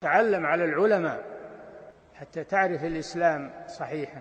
تعلم على العلماء حتى تعرف الإسلام صحيحا.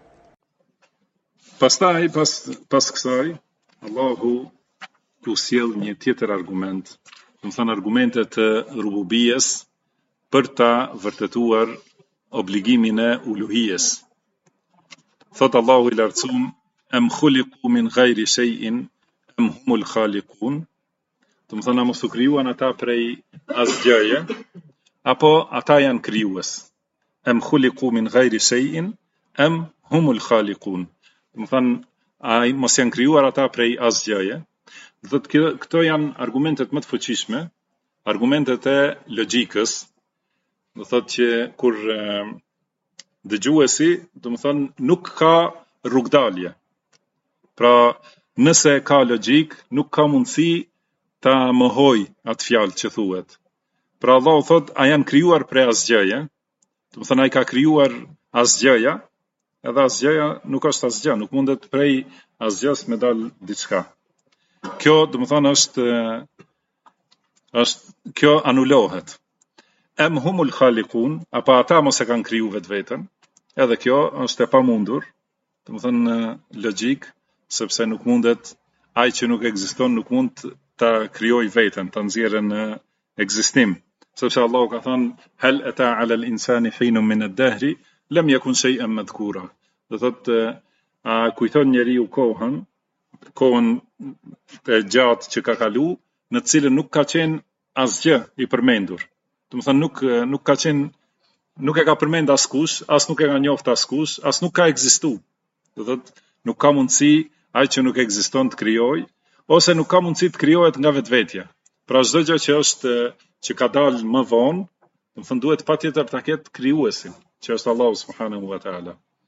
Pastaj, pas kësaj, Allahu u sjell një tjetër argument, do të thënë argumente të rububijes për ta vërtetuar obligimin e uluhijes. Thot Allahu i lartësuar, em khuliqu min ghairi shay'in am humul khaliqun, do të thënë mos u krijuan ata prej asgjëje, apo ata janë krijues. Em khuliqu min ghairi shay'in am humul khaliqun. Do të thënë ai mos janë krijuar ata prej asgjëje. Do të këto janë argumentet më të fuqishme, argumentet e logjikës. Do thotë që kur dëgjuesi, do të thënë nuk ka rrugdalje. Pra, nëse ka logjik, nuk ka mundësi ta mohoj atë fjalë që thuhet. Pra Allahu thot, a janë krijuar prej asgjëje? Do të thënë ai ka krijuar asgjëja, edhe asgjëja nuk është asgjë, nuk mundet prej asgjës me dal diçka. Kjo, do të thënë, kjo anulohet. Em humul khaliqun, apo ata mos e kanë kriju vetveten? Edhe kjo është e pamundur, do të thënë logjik, sepse nuk mundet, ai që nuk ekziston nuk mund ta krijojë veten, ta nxjerrë në ekzistim. Sepse Allahu ka thënë hal ata ala al-insani hinun min ad-dahri lam yakun shay'an madhkura. Do thotë a kujton njeriu kohën e gjatë që ka kalu, në të cilën nuk ka qenë asgjë i përmendur. Do të thënë nuk ka qenë, nuk e ka përmend askush, as nuk e ka njoft askush, as nuk ka ekzistuar. Do thotë nuk ka mundësi ai që nuk ekziston të krijojë, ose nuk ka mundësi të krijohet nga vetvetja. Pra çdo gjë që është që ka dalë më vonë, do të thënë duhet patjetër ta ketë krijuesin, që është Allahu subhanahu wa taala.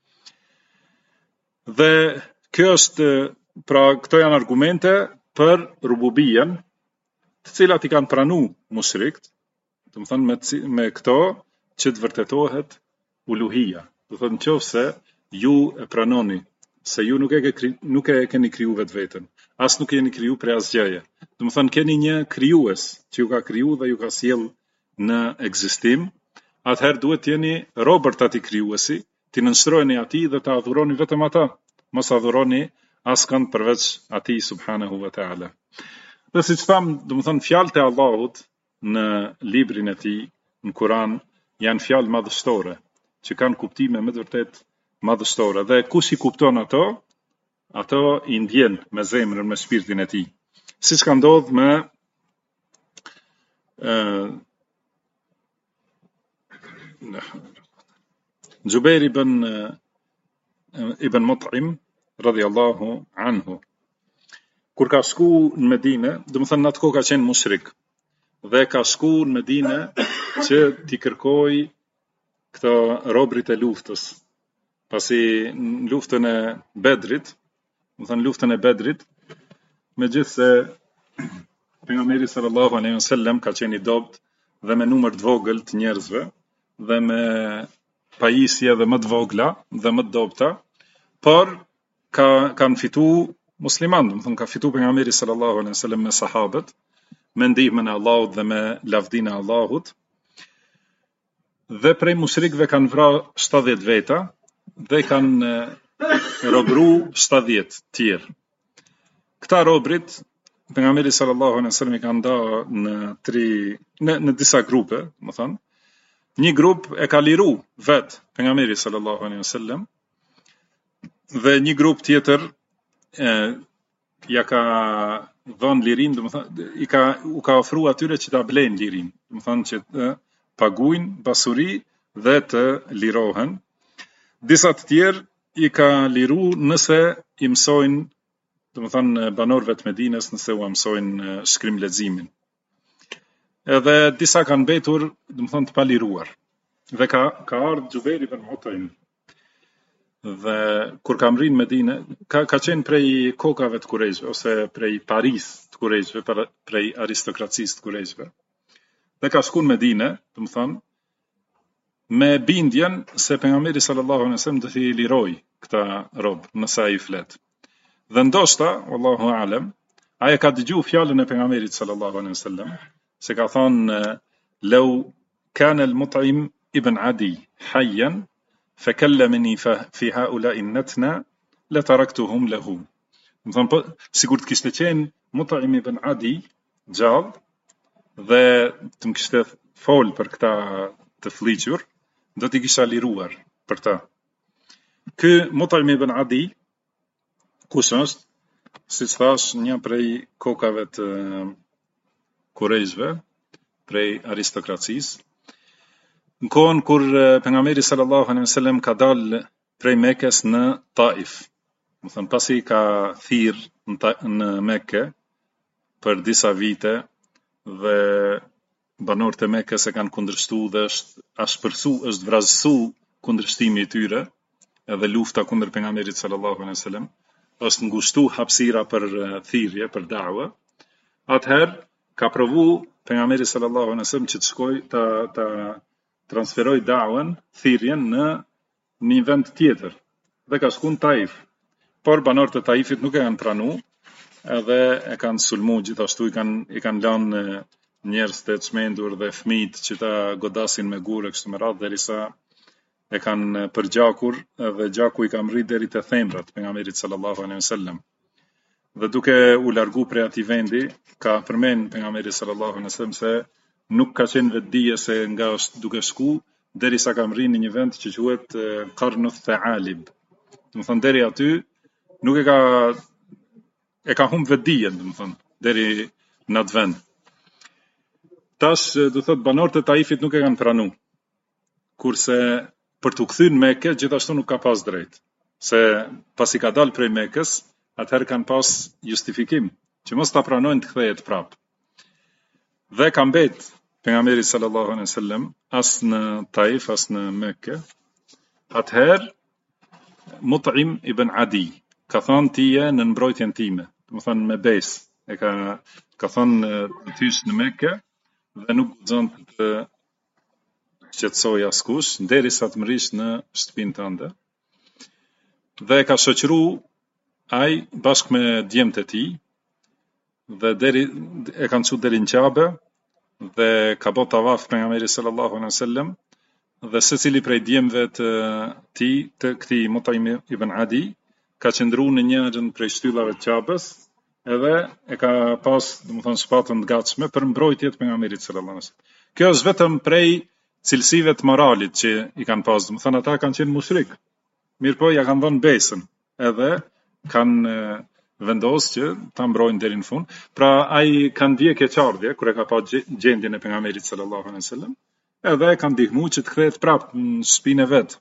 Dhe kjo është, pra këto janë argumente për rububijen, të cilat i kanë pranuar mushrikt, do të thënë me këto që të vërtetohet uluhia. Do të thënë nëse ju e pranoni se ju nuk e keni kriju vetveten, as nuk jeni kriju prej asgjëje. Do të thënë keni një krijues që ju ka kriju dhe ju ka sjell në ekzistim, atëherë duhet të jeni robërt atij krijuesi, ti nënshtroheni atij dhe ta adhuroni vetëm ata, mos adhuroni askënd përveç atij subhanahu wa taala. Dhe siç tham, do të thënë fjalët e Allahut në librin e tij, në Kur'an, janë fjalë madhështore, që kanë kuptime me të vërtetë madhështore, dhe kush i kupton ato i ndjen me zemrën, me shpirtin e tij. Siç ka ndodhur me Jubair ibn Mut'im radhiyallahu anhu. Kur ka shku në Medinë, do të thënë në atë kohë ka qenë mushrik, dhe ka shku në Medinë që t'i kërkoj këto robrit e luftës. Pasi në luftën e Bedrit, do të thënë luftën e Bedrit, megjithse pejgamberi sallallahu alaihi wasallam ka qenë i dobët dhe me numër të vogël të njerëzve dhe me pajisje dhe më të vogla dhe më të dobta, por kanë fituar muslimanë, do të thënë ka fituar pejgamberi sallallahu alaihi wasallam me sahabët, me ndihmën e Allahut dhe me lavdinë e Allahut. Dhe prej mushrikëve kanë vrarë 70 veta dhe kanë robru 70 tjerë. Këta robrit pejgamberi sallallahu alaihi wasallam i kanë ndarë në disa grupe, do të thënë. Një grup e ka liru vet pejgamberi sallallahu alaihi wasallam, dhe një grup tjetër ja ka dhënë lirin, do të thënë u ka ofruar atyre që ta blejnë lirin, do të thënë që të paguajnë pasuri dhe të lirohen. Disa të tjerë i ka liru nëse i mësojnë, do të thënë banorëve të Medinës, nëse u mësojnë shkrim leximin. Edhe disa kanë mbetur, do të thënë të paliruar. Dhe ka ardhur Jubair ibn Mut'im. Dhe kur ka mrinë Medinë, ka qenë prej kokave të Kurejshve, ose prej Paris të Kurejshve, prej aristokracisë të Kurejshve. Dhe ka shku në Medinë, do të thënë, me bindjen se pejgamberi sallallahu alaihi wasallam do t'i liroj këta rob nëse ai flet. Dhe ndoshta, wallahu alem, ai ka dëgjuar fjalën e pejgamberit sallallahu alaihi wasallam, se ka thonë lau كان المطعم ابن عدي حيا فكلمني في هؤلاء النتنة لتركتهم له. Sigurt kishte qenë Mut'im ibn Adi gjallë dhe të më kishte folë për këta të fliqur, do t'i kisha liruar për ta. Ky Mut'im ibn Adi, kush është? Siç thash, një prej kokave të Kurejshve, prej aristokracisë. Në kohën kur pejgamberi sallallahu alaihi wasallam ka dalë prej Mekës në Taif, do thënë pasi ka thirrë në Mekë për disa vite dhe banorët e Mekës e kanë kundërshtuar dhe është vrazësu kundërshtimi i tyre, edhe lufta kundër pejgamberit sallallahu alaihi wasallam, është ngushtu hapësira për thirrje, për da'wa. Atëherë ka provu pejgamberi sallallahu alaihi wasallam që të shkojë ta transferoj da'wan, thirrjen në një vend tjetër. Dhe ka shkuar në Taif. Por banorët e Taifit nuk e kanë pranuar, edhe e kanë sulmu gjithashtu, i kanë lënë njerëz të çmendur dhe fëmijët që ta godasin me gurë kështu me radhë, derisa e kanë përgjakur dhe gjaku i ka mrit deri te thembrat pejgamberit sallallahu alaihi wasallam. Dhe duke u largu prej atij vendi, ka përmend pejgamberi sallallahu alaihi wasallam se nuk ka qenë vetdije se nga është duke shku, derisa ka mri në një vend që quhet Qarnu Tha'alib. Do të thonë deri aty nuk e ka humb vetdijen, do të thonë, deri në atë vend. Tash, do thot, banorët e Taifit nuk e kanë pranuar. Kurse për t'u kthyer në Mekë, gjithashtu nuk ka pas drejt. Se pasi ka dalë prej Mekës, atëherë kanë pas justifikim që mos ta pranojnë të kthehet prapë. Dhe ka mbet pejgamberi sallallahu alaihi wasallam as në Taif as në Mekë. Atëherë Mut'im ibn Adi ka thënë ti je në mbrojtjen time, do të thonë me besë. Ka thënë të hysh në Mekë dhe nuk guxon të shqetësoj askush derisa të mrish në shtëpinë tënde. Dhe ka shoqëru ai bashkë me djemtë e tij dhe e kanë çuar deri në Qabe dhe ka bërë tavaf pejgamberi sallallahu alaihi wasallam dhe secili prej djemve të tij, të këtij Mut'im ibn Adi, ka qëndruar në njërin prej shtyllave të Qabes edhe e ka pas, domethënë, shpatën të gatshme për mbrojtje të pejgamberit sallallahu alaihi wasallam. Kjo është vetëm prej cilësive të moralit që i kanë pas, domethënë ata kanë qenë mushrik. Mirëpo ja kanë dhënë besën, edhe kanë vendosur që ta mbrojnë deri në fund. Pra ai kanë dije keqardhje kur e ka pa gjendjen e pejgamberit sallallahu alaihi wasallam, edhe e kanë ndihmuar që të kthehet prapë në shtëpinë e vet.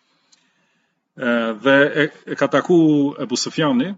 Dhe e ka taku Ebu Sufjani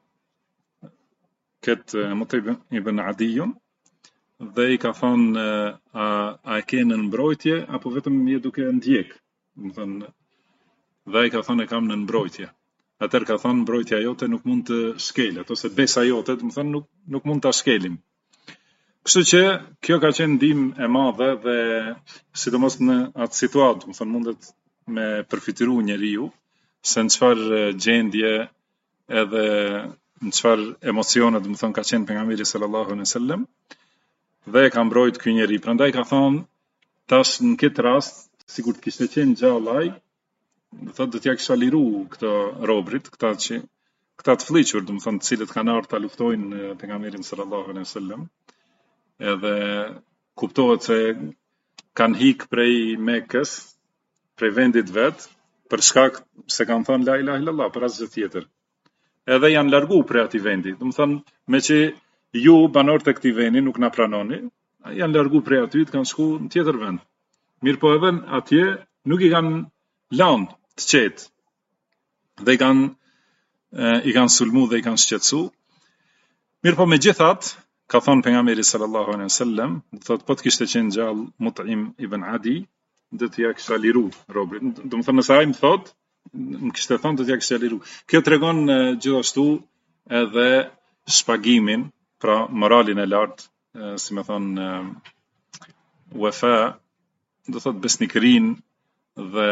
këtë Mut'im ibn Adijun dhe i ka thonë a e ke në mbrojtje apo vetëm je duke ndjek, domethënë, dhe i ka thonë e kam në mbrojtje. Atëherë ka thonë mbrojtja jote nuk mund të shkelet, ose besa jote, domethënë nuk mund ta shkelim. Kështu që kjo ka qenë ndihmë e madhe dhe sidomos në atë situatë, domethënë mundet me përfituar njeriu se në çfarë gjendje edhe në çfarë emocione, domethënë, ka qenë pejgamberi sallallahu alaihi wasallam dhe e ka mbrojt ky njeri. Prandaj ka thonë tash në këtë rast, sikur të kishte qenë gjallë ai, do t'ja kisha liru këto robrit, këta të fliqur, domethënë, të cilët kanë ardhur ta luftojnë pejgamberin sallallahu alaihi wasallam. Edhe kuptohet se kanë hik prej Mekës, prej vendit vet, për shkak se kanë thënë la ilaha illallah, për asgjë tjetër. Edhe janë largu prej atij vendi. Domethënë, me që ju banorët e këtij vendi nuk na pranoni, janë largu prej aty, të kanë shku në tjetër vend. Mirëpo edhe atje nuk i kanë lënë të qetë. Dhe i kanë sulmu dhe i kanë shqetësu. Mirëpo megjithatë, ka thonë pejgamberi sallallahu alaihi wasallam, do thotë po të kishte qenë gjallë Mut'im ibn Adi, do t'ja kisha liru robrit. Domethënë nëse ai më thotë, më kishte thonë do t'ja kisha liru. Kjo tregon gjithashtu edhe shpagimin, pra moralin e lartë, si më thonë wafa, do thotë besnikërinë dhe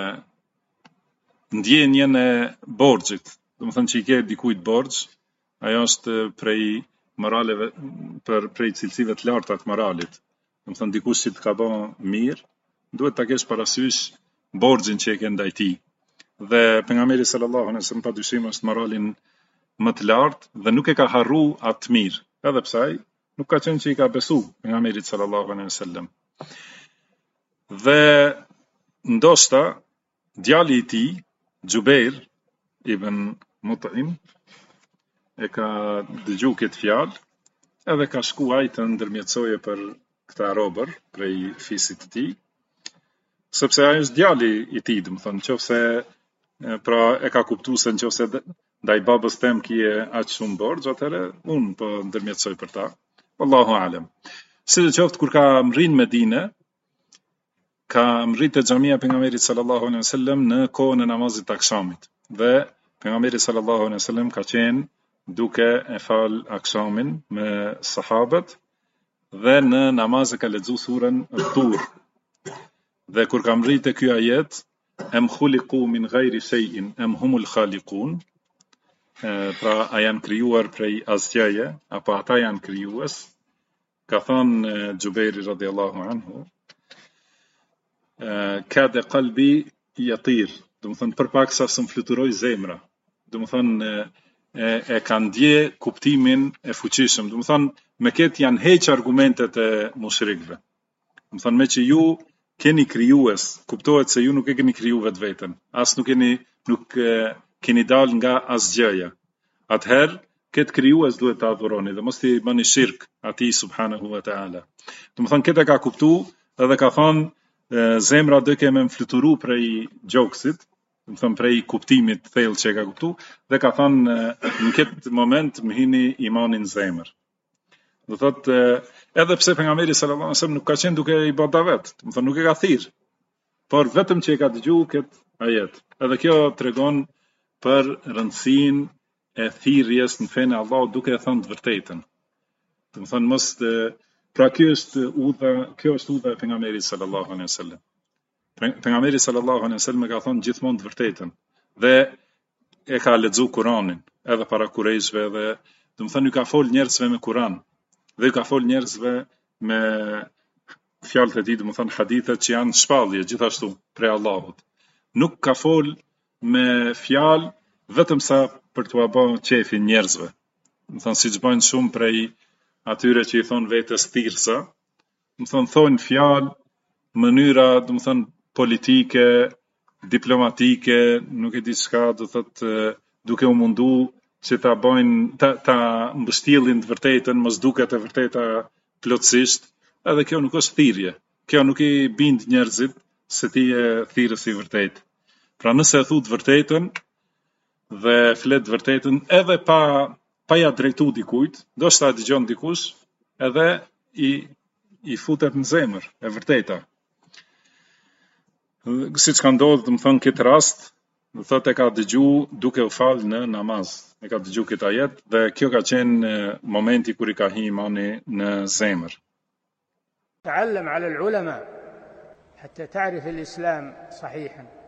ndjenjen e borxhit. Domethënë që i ke dikujt borxh, ajo është prej moraleve, prej cilësive të larta të moralit. Domethënë dikush që të ka bën mirë duhet ta kesh parasysh borxhin që e ke ndaj tij. Dhe pejgamberi sallallahu alaihi wasallam padyshim është moralin më të lartë dhe nuk e ka harru atë të mirë, edhe pse ai nuk ka qenë që i ka besu pejgamberit sallallahu alaihi wasallam. Dhe ndoshta djali i tij, Xubeir ibn Mut'im, e ka dëgju këtë fjalë, edhe ka shku ai të ndërmjetësoje për këta robër prej fisit të tij, sepse ai është djali i tij, domethënë nëse pra e ka kuptuar se nëse ndaj babës tem kije aq shumë borxh, atëherë unë po ndërmjetësoj për ta. Wallahu alem. Sidoqoftë kur ka mri në Medinë, ka mri te xhamia e pejgamberit sallallahu alaihi wasallam në kohën e namazit të akşamit. Dhe pejgamberi sallallahu alaihi wasallam ka qenë duke e fal akşamin me sahabët dhe në namaz e ka lexuar surën Tur. Dhe kur ka mri te ky ajet, em khuliqu min ghairi shay'in am humul khaliqun, pra a janë krijuar prej asgjëje apo ata janë krijues, ka thënë Xubeiri radhiyallahu anhu, kada qalbi yatir, do të thënë përpaksa se më fluturoi zemra, do të thënë e ka ndje kuptimin e fuqishëm, do të thënë me këtë janë heq argumentet e mushrikëve, do të thënë me që ju keni krijues, kuptohet se ju nuk e keni kriju vetveten, as nuk keni dal nga asgjëja. Atëherë këtë krijues duhet ta adhuroni dhe mos i bëni shirk atij subhanahu wa taala. Do të thënë këtë ka kuptu edhe ka thënë zemra do kemë më fluturu prej gjoksit, do të thënë prej kuptimit të thellë që e ka kuptu, dhe ka thënë në këtë moment më hini imanin zemër. Do thotë edhe pse pejgamberi sallallahu alaihi wasallam nuk ka qenë duke i bërë davet, do të thënë nuk e ka thirr, por vetëm që e ka dëgjuar këtë ajet. Edhe kjo tregon për rëndësinë e thirrjes në fenë e Allahut duke e thënë të vërtetën. Do të thënë mos pra kjo është udha e pejgamberit sallallahu alaihi wasallam. Pejgamberi sallallahu alaihi wasallam ka thënë gjithmonë të vërtetën dhe e ka lexuar Kur'anin edhe para kurajshve dhe do të thënë ju ka fol njerëzve me Kur'an dhe ju ka fol njerëzve me fjalët e tij, do të thënë hadithet që janë shpallje gjithashtu prej Allahut. Nuk ka fol me fjalë vetëm sa për t'u bërë qefin njerëzve. Do të thënë siç bëjnë shumë prej atyre që i thon vetes thirrsa, do të thonë fjalë mënyra, do të thënë politike, diplomatike, nuk e di çka, do thotë duke u mundu që ta bëjnë ta mbështjellin të vërtetën, mos duket e vërteta plotësisht, edhe kjo nuk është thirrje. Kjo nuk i bind njerëzit se ti je thirrës i vërtetë. Pra nëse e thu të vërtetën dhe flet të vërtetën edhe pa ja drejtu dikujt, do shta dëgjon dikush edhe i futet në zemër e vërteta. Siç ka ndodhur, do të thënë këtë rast, do thotë e ka dëgju duke u falë në namaz. E ka dëgju këtë ajet dhe kjo ka qenë momenti kur i ka hi imani në zemër. تعلم على العلماء حتى تعرف الإسلام صحيحا.